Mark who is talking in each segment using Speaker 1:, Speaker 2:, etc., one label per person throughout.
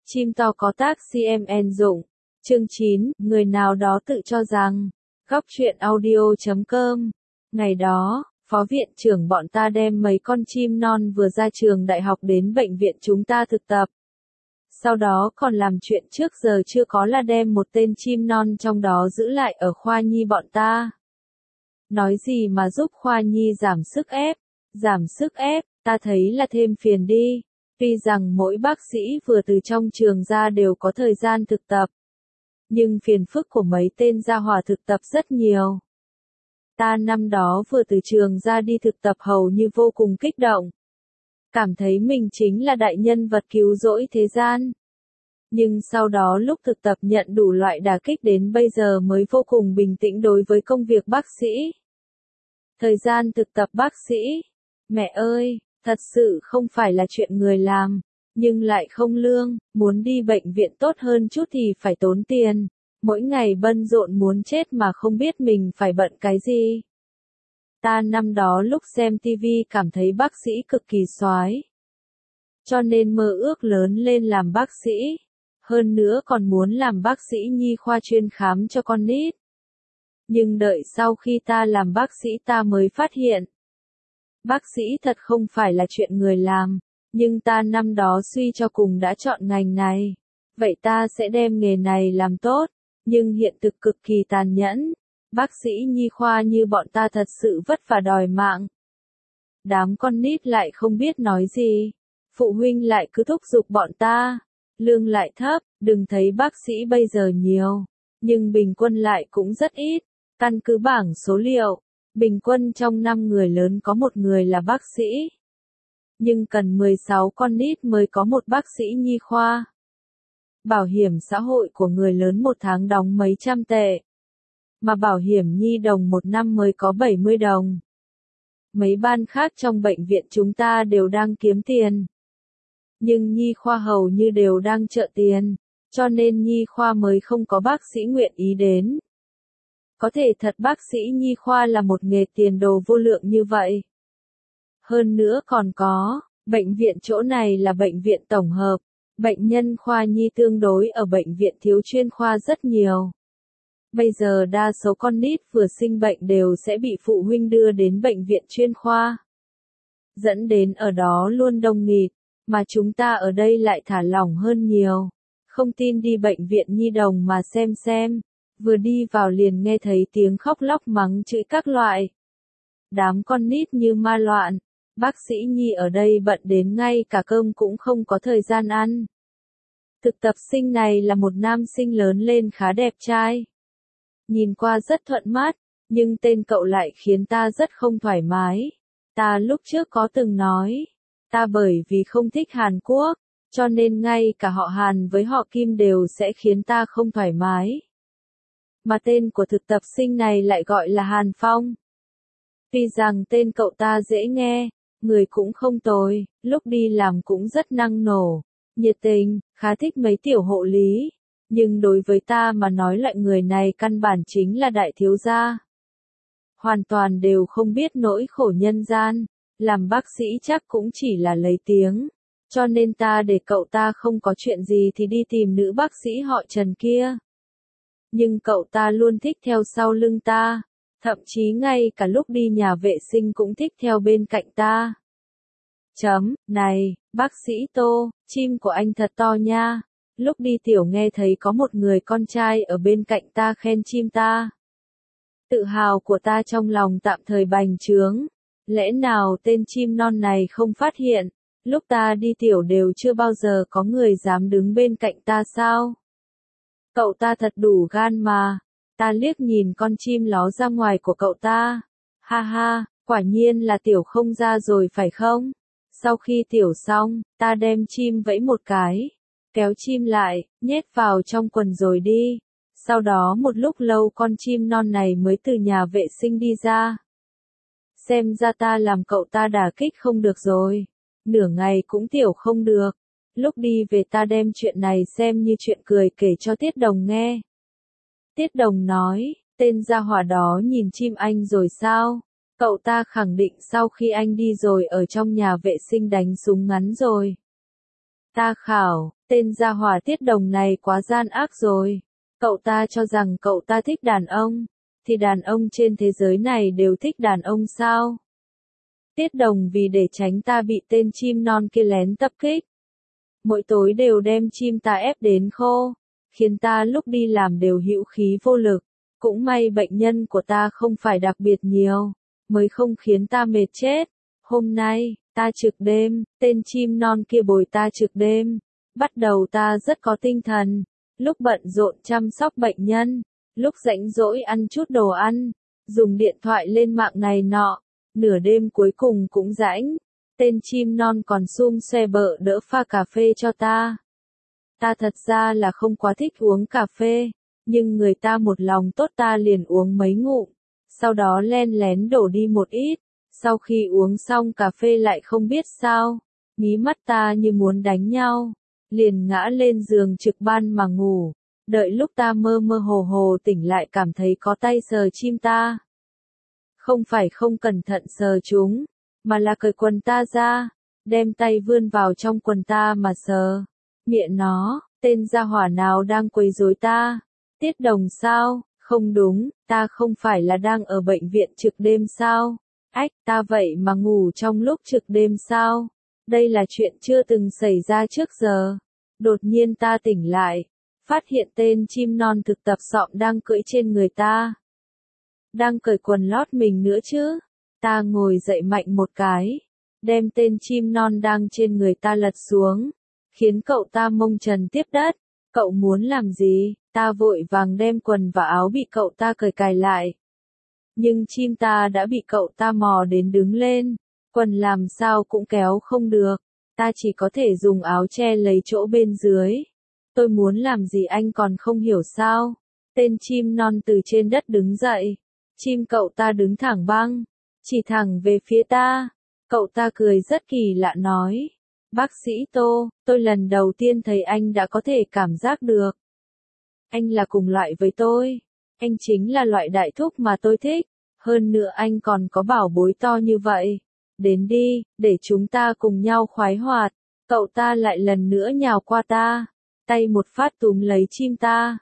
Speaker 1: Chim to có tác CMN dụng. Chương 9, người nào đó tự cho rằng. Góc truyện audio.com. Ngày đó, phó viện trưởng bọn ta đem mấy con chim non vừa ra trường đại học đến bệnh viện chúng ta thực tập. Sau đó còn làm chuyện trước giờ chưa có là đem một tên chim non trong đó giữ lại ở khoa nhi bọn ta. Nói gì mà giúp khoa nhi giảm sức ép. Giảm sức ép, ta thấy là thêm phiền đi. Tuy rằng mỗi bác sĩ vừa từ trong trường ra đều có thời gian thực tập. Nhưng phiền phức của mấy tên gia hỏa thực tập rất nhiều. Ta năm đó vừa từ trường ra đi thực tập hầu như vô cùng kích động. Cảm thấy mình chính là đại nhân vật cứu rỗi thế gian. Nhưng sau đó lúc thực tập nhận đủ loại đả kích đến bây giờ mới vô cùng bình tĩnh đối với công việc bác sĩ. Thời gian thực tập bác sĩ. Mẹ ơi, thật sự không phải là chuyện người làm, nhưng lại không lương, muốn đi bệnh viện tốt hơn chút thì phải tốn tiền, mỗi ngày bận rộn muốn chết mà không biết mình phải bận cái gì. Ta năm đó lúc xem TV cảm thấy bác sĩ cực kỳ soái, cho nên mơ ước lớn lên làm bác sĩ, hơn nữa còn muốn làm bác sĩ nhi khoa chuyên khám cho con nít. Nhưng đợi sau khi ta làm bác sĩ ta mới phát hiện, bác sĩ thật không phải là chuyện người làm, nhưng ta năm đó suy cho cùng đã chọn ngành này. Vậy ta sẽ đem nghề này làm tốt, nhưng hiện thực cực kỳ tàn nhẫn. Bác sĩ nhi khoa như bọn ta thật sự vất vả đòi mạng. Đám con nít lại không biết nói gì. Phụ huynh lại cứ thúc giục bọn ta. Lương lại thấp, đừng thấy bác sĩ bây giờ nhiều, nhưng bình quân lại cũng rất ít. Căn cứ bảng số liệu, bình quân trong 5 người lớn có một người là bác sĩ. Nhưng cần 16 con nít mới có một bác sĩ nhi khoa. Bảo hiểm xã hội của người lớn một tháng đóng mấy trăm tệ. Mà bảo hiểm nhi đồng một năm mới có 70 đồng. Mấy ban khác trong bệnh viện chúng ta đều đang kiếm tiền. Nhưng nhi khoa hầu như đều đang trợ tiền, cho nên nhi khoa mới không có bác sĩ nguyện ý đến. Có thể thật bác sĩ nhi khoa là một nghề tiền đồ vô lượng như vậy. Hơn nữa còn có, bệnh viện chỗ này là bệnh viện tổng hợp, bệnh nhân khoa nhi tương đối ở bệnh viện thiếu chuyên khoa rất nhiều. Bây giờ đa số con nít vừa sinh bệnh đều sẽ bị phụ huynh đưa đến bệnh viện chuyên khoa. Dẫn đến ở đó luôn đông nghịt, mà chúng ta ở đây lại thả lỏng hơn nhiều. Không tin đi bệnh viện nhi đồng mà xem. Vừa đi vào liền nghe thấy tiếng khóc lóc mắng chửi các loại. Đám con nít như ma loạn, bác sĩ nhi ở đây bận đến ngay cả cơm cũng không có thời gian ăn. Thực tập sinh này là một nam sinh lớn lên khá đẹp trai. Nhìn qua rất thuận mắt, nhưng tên cậu lại khiến ta rất không thoải mái. Ta lúc trước có từng nói, ta bởi vì không thích Hàn Quốc, cho nên ngay cả họ Hàn với họ Kim đều sẽ khiến ta không thoải mái. Mà tên của thực tập sinh này lại gọi là Hàn Phong. Tuy rằng tên cậu ta dễ nghe, người cũng không tồi, lúc đi làm cũng rất năng nổ, nhiệt tình, khá thích mấy tiểu hộ lý. Nhưng đối với ta mà nói loại người này căn bản chính là đại thiếu gia. Hoàn toàn đều không biết nỗi khổ nhân gian, làm bác sĩ chắc cũng chỉ là lấy tiếng. Cho nên ta để cậu ta không có chuyện gì thì đi tìm nữ bác sĩ họ Trần kia. Nhưng cậu ta luôn thích theo sau lưng ta, thậm chí ngay cả lúc đi nhà vệ sinh cũng thích theo bên cạnh ta. Này, bác sĩ Tô, chim của anh thật to nha. Lúc đi tiểu nghe thấy có một người con trai ở bên cạnh ta khen chim ta. Tự hào của ta trong lòng tạm thời bành trướng. Lẽ nào tên chim non này không phát hiện, lúc ta đi tiểu đều chưa bao giờ có người dám đứng bên cạnh ta sao? Cậu ta thật đủ gan mà. Ta liếc nhìn con chim ló ra ngoài của cậu ta. Ha ha, quả nhiên là tiểu không ra rồi phải không? Sau khi tiểu xong, ta đem chim vẫy một cái, kéo chim lại, nhét vào trong quần rồi đi. Sau đó một lúc lâu con chim non này mới từ nhà vệ sinh đi ra. Xem ra ta làm cậu ta đả kích không được rồi. Nửa ngày cũng tiểu không được. Lúc đi về ta đem chuyện này xem như chuyện cười kể cho Tiết Đồng nghe. Tiết Đồng nói, tên gia hỏa đó nhìn chim anh rồi sao? Cậu ta khẳng định sau khi anh đi rồi ở trong nhà vệ sinh đánh súng ngắn rồi. Ta khảo, Tên gia hỏa Tiết Đồng này quá gian ác rồi. Cậu ta cho rằng cậu ta thích đàn ông, thì đàn ông trên thế giới này đều thích đàn ông sao? Tiết Đồng vì để tránh ta bị tên chim non kia lén tập kích, mỗi tối đều đem chim ta ép đến khô, khiến ta lúc đi làm đều hữu khí vô lực. Cũng may bệnh nhân của ta không phải đặc biệt nhiều, mới không khiến ta mệt chết. Hôm nay, ta trực đêm, tên chim non kia bồi ta trực đêm. Bắt đầu ta rất có tinh thần, lúc bận rộn chăm sóc bệnh nhân, lúc rảnh rỗi ăn chút đồ ăn, dùng điện thoại lên mạng này nọ, nửa đêm cuối cùng cũng rãnh. Tên chim non còn xum xe bợ đỡ pha cà phê cho ta. Ta thật ra là không quá thích uống cà phê, nhưng người ta một lòng tốt ta liền uống mấy ngụm, sau đó len lén đổ đi một ít. Sau khi uống xong cà phê lại không biết sao, mí mắt ta như muốn đánh nhau, liền ngã lên giường trực ban mà ngủ. Đợi lúc ta mơ mơ hồ hồ tỉnh lại cảm thấy có tay sờ chim ta. Không phải không cẩn thận sờ chúng, mà là cởi quần ta ra, đem tay vươn vào trong quần ta mà sờ. Mẹ nó, tên gia hỏa nào đang quấy rối ta? Tiết Đồng sao? Không đúng, ta không phải là đang ở bệnh viện trực đêm sao? Ách, ta vậy mà ngủ trong lúc trực đêm sao? Đây là chuyện chưa từng xảy ra trước giờ. Đột nhiên ta tỉnh lại, phát hiện tên chim non thực tập sọm đang cưỡi trên người ta. Đang cởi quần lót mình nữa chứ. Ta ngồi dậy mạnh một cái, đem tên chim non đang trên người ta lật xuống, khiến cậu ta mông trần tiếp đất. Cậu muốn làm gì? Ta vội vàng đem quần và áo bị cậu ta cài lại. Nhưng chim ta đã bị cậu ta mò đến đứng lên, quần làm sao cũng kéo không được, ta chỉ có thể dùng áo che lấy chỗ bên dưới. Tôi muốn làm gì anh còn không hiểu sao? Tên chim non từ trên đất đứng dậy, chim cậu ta đứng thẳng băng, chỉ thẳng về phía ta. Cậu ta cười rất kỳ lạ nói, bác sĩ Tô, tôi lần đầu tiên thấy anh đã có thể cảm giác được. Anh là cùng loại với tôi, anh chính là loại đại thúc mà tôi thích, hơn nữa anh còn có bảo bối to như vậy. Đến đi, để chúng ta cùng nhau khoái hoạt. Cậu ta lại lần nữa nhào qua ta, tay một phát túm lấy chim ta.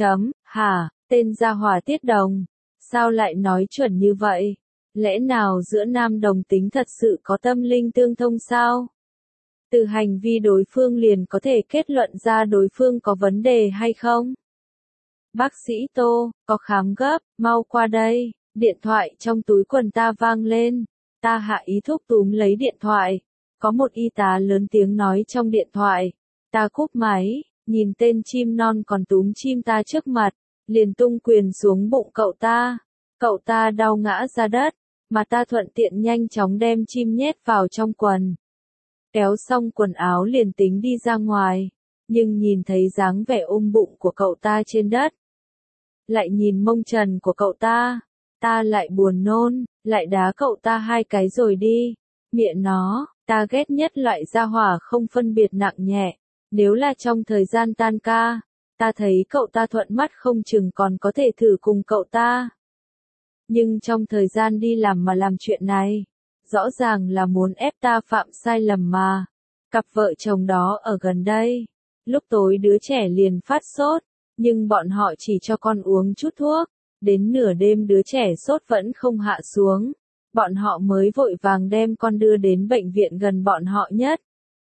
Speaker 1: Hả, tên gia hỏa Tiết Đồng, sao lại nói chuẩn như vậy? Lẽ nào giữa nam đồng tính thật sự có tâm linh tương thông sao? Từ hành vi đối phương liền có thể kết luận ra đối phương có vấn đề hay không? Bác sĩ Tô, có khám gấp, mau qua đây. Điện thoại trong túi quần ta vang lên. Ta hạ ý thức túm lấy điện thoại. Có một y tá lớn tiếng nói trong điện thoại. Ta cúp máy, nhìn tên chim non còn túm chim ta trước mặt, liền tung quyền xuống bụng cậu ta. Cậu ta đau ngã ra đất, mà ta thuận tiện nhanh chóng đem chim nhét vào trong quần. Kéo xong quần áo liền tính đi ra ngoài, nhưng nhìn thấy dáng vẻ ôm bụng của cậu ta trên đất, lại nhìn mông trần của cậu ta lại buồn nôn, lại đá cậu ta 2 cái rồi đi. Mẹ nó, ta ghét nhất loại gia hỏa không phân biệt nặng nhẹ. Nếu là trong thời gian tan ca, ta thấy cậu ta thuận mắt không chừng còn có thể thử cùng cậu ta. Nhưng trong thời gian đi làm mà làm chuyện này, rõ ràng là muốn ép ta phạm sai lầm mà. Cặp vợ chồng đó ở gần đây, lúc tối đứa trẻ liền phát sốt, nhưng bọn họ chỉ cho con uống chút thuốc, đến nửa đêm đứa trẻ sốt vẫn không hạ xuống, bọn họ mới vội vàng đem con đưa đến bệnh viện gần bọn họ nhất.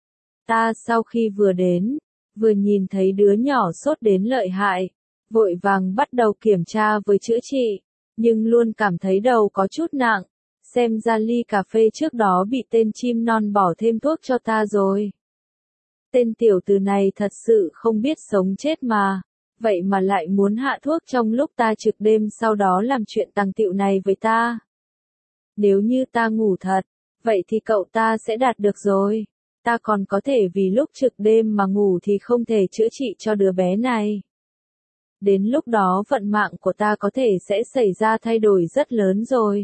Speaker 1: Ta sau khi vừa đến, vừa nhìn thấy đứa nhỏ sốt đến lợi hại, vội vàng bắt đầu kiểm tra với chữa trị, nhưng luôn cảm thấy đầu có chút nặng, xem ra ly cà phê trước đó bị tên chim non bỏ thêm thuốc cho ta rồi. Tên tiểu tử này thật sự không biết sống chết mà, vậy mà lại muốn hạ thuốc trong lúc ta trực đêm sau đó làm chuyện tằng tiệu này với ta. Nếu như ta ngủ thật, vậy thì cậu ta sẽ đạt được rồi. Ta còn có thể vì lúc trực đêm mà ngủ thì không thể chữa trị cho đứa bé này. Đến lúc đó vận mạng của ta có thể sẽ xảy ra thay đổi rất lớn rồi.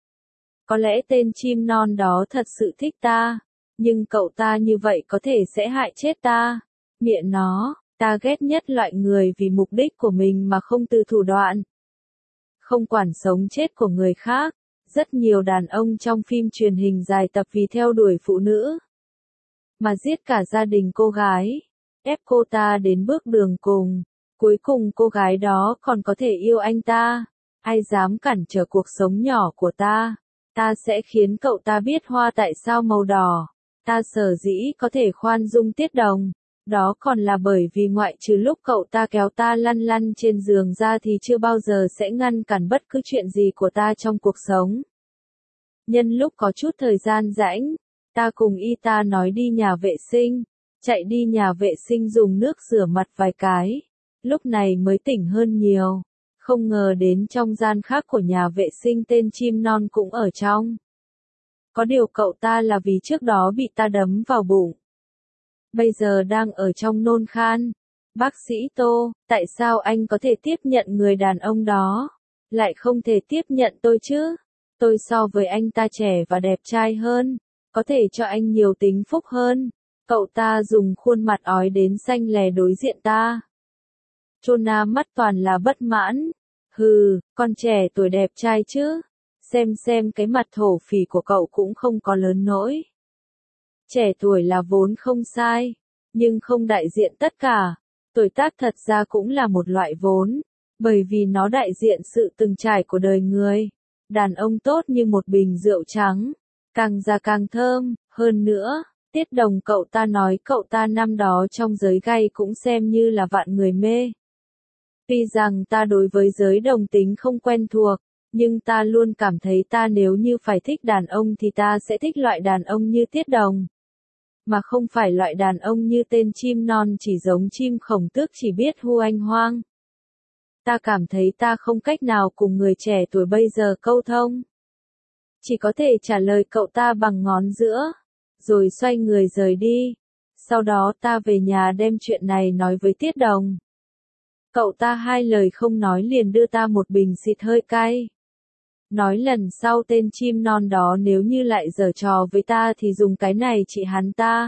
Speaker 1: Có lẽ tên chim non đó thật sự thích ta, nhưng cậu ta như vậy có thể sẽ hại chết ta. Mẹ nó, ta ghét nhất loại người vì mục đích của mình mà không từ thủ đoạn. Không quản sống chết của người khác, rất nhiều đàn ông trong phim truyền hình dài tập vì theo đuổi phụ nữ mà giết cả gia đình cô gái. ép cô ta đến bước đường cùng. Cuối cùng cô gái đó còn có thể yêu anh ta. Ai dám cản trở cuộc sống nhỏ của ta? Ta sẽ khiến cậu ta biết hoa tại sao màu đỏ. Ta sở dĩ có thể khoan dung Tiết Đồng. Đó còn là bởi vì ngoại trừ lúc cậu ta kéo ta lăn lăn trên giường ra thì chưa bao giờ sẽ ngăn cản bất cứ chuyện gì của ta trong cuộc sống. Nhân lúc có chút thời gian rảnh, ta cùng y ta nói đi nhà vệ sinh, chạy đi nhà vệ sinh dùng nước rửa mặt vài cái, lúc này mới tỉnh hơn nhiều, không ngờ đến trong gian khác của nhà vệ sinh tên chim non cũng ở trong. Có điều cậu ta là vì trước đó bị ta đấm vào bụng. Bây giờ đang ở trong nôn khan. Bác sĩ Tô, tại sao anh có thể tiếp nhận người đàn ông đó, lại không thể tiếp nhận tôi chứ? Tôi so với anh ta trẻ và đẹp trai hơn, có thể cho anh nhiều tính phúc hơn. Cậu ta dùng khuôn mặt ói đến xanh lè đối diện ta. Chona mắt toàn là bất mãn. Hừ, con trẻ tuổi đẹp trai chứ. Xem cái mặt thổ phỉ của cậu cũng không có lớn nỗi. Trẻ tuổi là vốn không sai, nhưng không đại diện tất cả. Tuổi tác thật ra cũng là một loại vốn, bởi vì nó đại diện sự từng trải của đời người. Đàn ông tốt như một bình rượu trắng, càng già càng thơm, hơn nữa, Tiết Đồng cậu ta nói cậu ta năm đó trong giới gay cũng xem như là vạn người mê. Tuy rằng ta đối với giới đồng tính không quen thuộc, nhưng ta luôn cảm thấy ta nếu như phải thích đàn ông thì ta sẽ thích loại đàn ông như Tiết Đồng. Mà không phải loại đàn ông như tên chim non chỉ giống chim khổng tước chỉ biết hu anh hoang. Ta cảm thấy ta không cách nào cùng người trẻ tuổi bây giờ câu thông. Chỉ có thể trả lời cậu ta bằng ngón giữa, rồi xoay người rời đi. Sau đó ta về nhà đem chuyện này nói với Tiết Đồng. Cậu ta hai lời không nói liền đưa ta một bình xịt hơi cay. Nói lần sau tên chim non đó nếu như lại giở trò với ta thì dùng cái này trị hắn ta.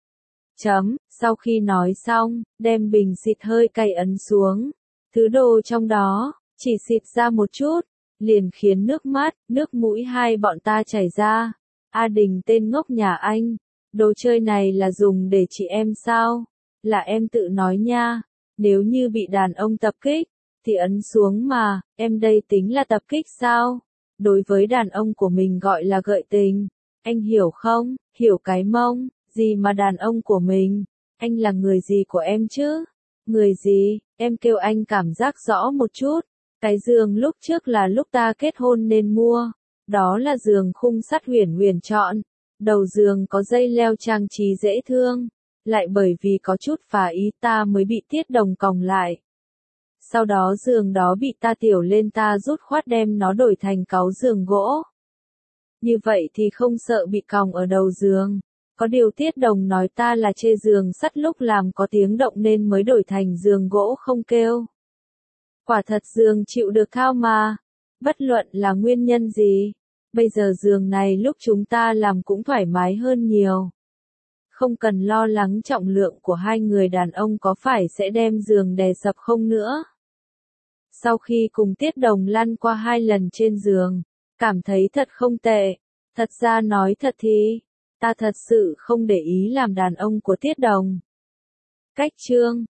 Speaker 1: Sau khi nói xong, đem bình xịt hơi cay ấn xuống. Thứ đồ trong đó, chỉ xịt ra một chút, liền khiến nước mắt, nước mũi hai bọn ta chảy ra. A Đình tên ngốc nhà anh, đồ chơi này là dùng để trị em sao? Là em tự nói nha, nếu như bị đàn ông tập kích, thì ấn xuống mà, em đây tính là tập kích sao? Đối với đàn ông của mình gọi là gợi tình, anh hiểu không? Hiểu cái mông, gì mà đàn ông của mình, anh là người gì của em chứ? Người gì, em kêu anh cảm giác rõ một chút. Cái giường lúc trước là lúc ta kết hôn nên mua. Đó là giường khung sắt Huyền Huyền chọn. Đầu giường có dây leo trang trí dễ thương. Lại bởi vì có chút phá ý ta mới bị Tiết Đồng còng lại. Sau đó giường đó bị ta tiểu lên ta rút khoát đem nó đổi thành cáu giường gỗ. Như vậy thì không sợ bị còng ở đầu giường. Có điều Tiết Đồng nói ta là chê giường sắt lúc làm có tiếng động nên mới đổi thành giường gỗ không kêu. Quả thật giường chịu được thao mà. Bất luận là nguyên nhân gì. Bây giờ giường này lúc chúng ta làm cũng thoải mái hơn nhiều. Không cần lo lắng trọng lượng của hai người đàn ông có phải sẽ đem giường đè sập không nữa. Sau khi cùng Tiết Đồng lăn qua 2 lần trên giường, cảm thấy thật không tệ. Thật ra nói thật thì, ta thật sự không để ý làm đàn ông của Tiết Đồng. Cách chương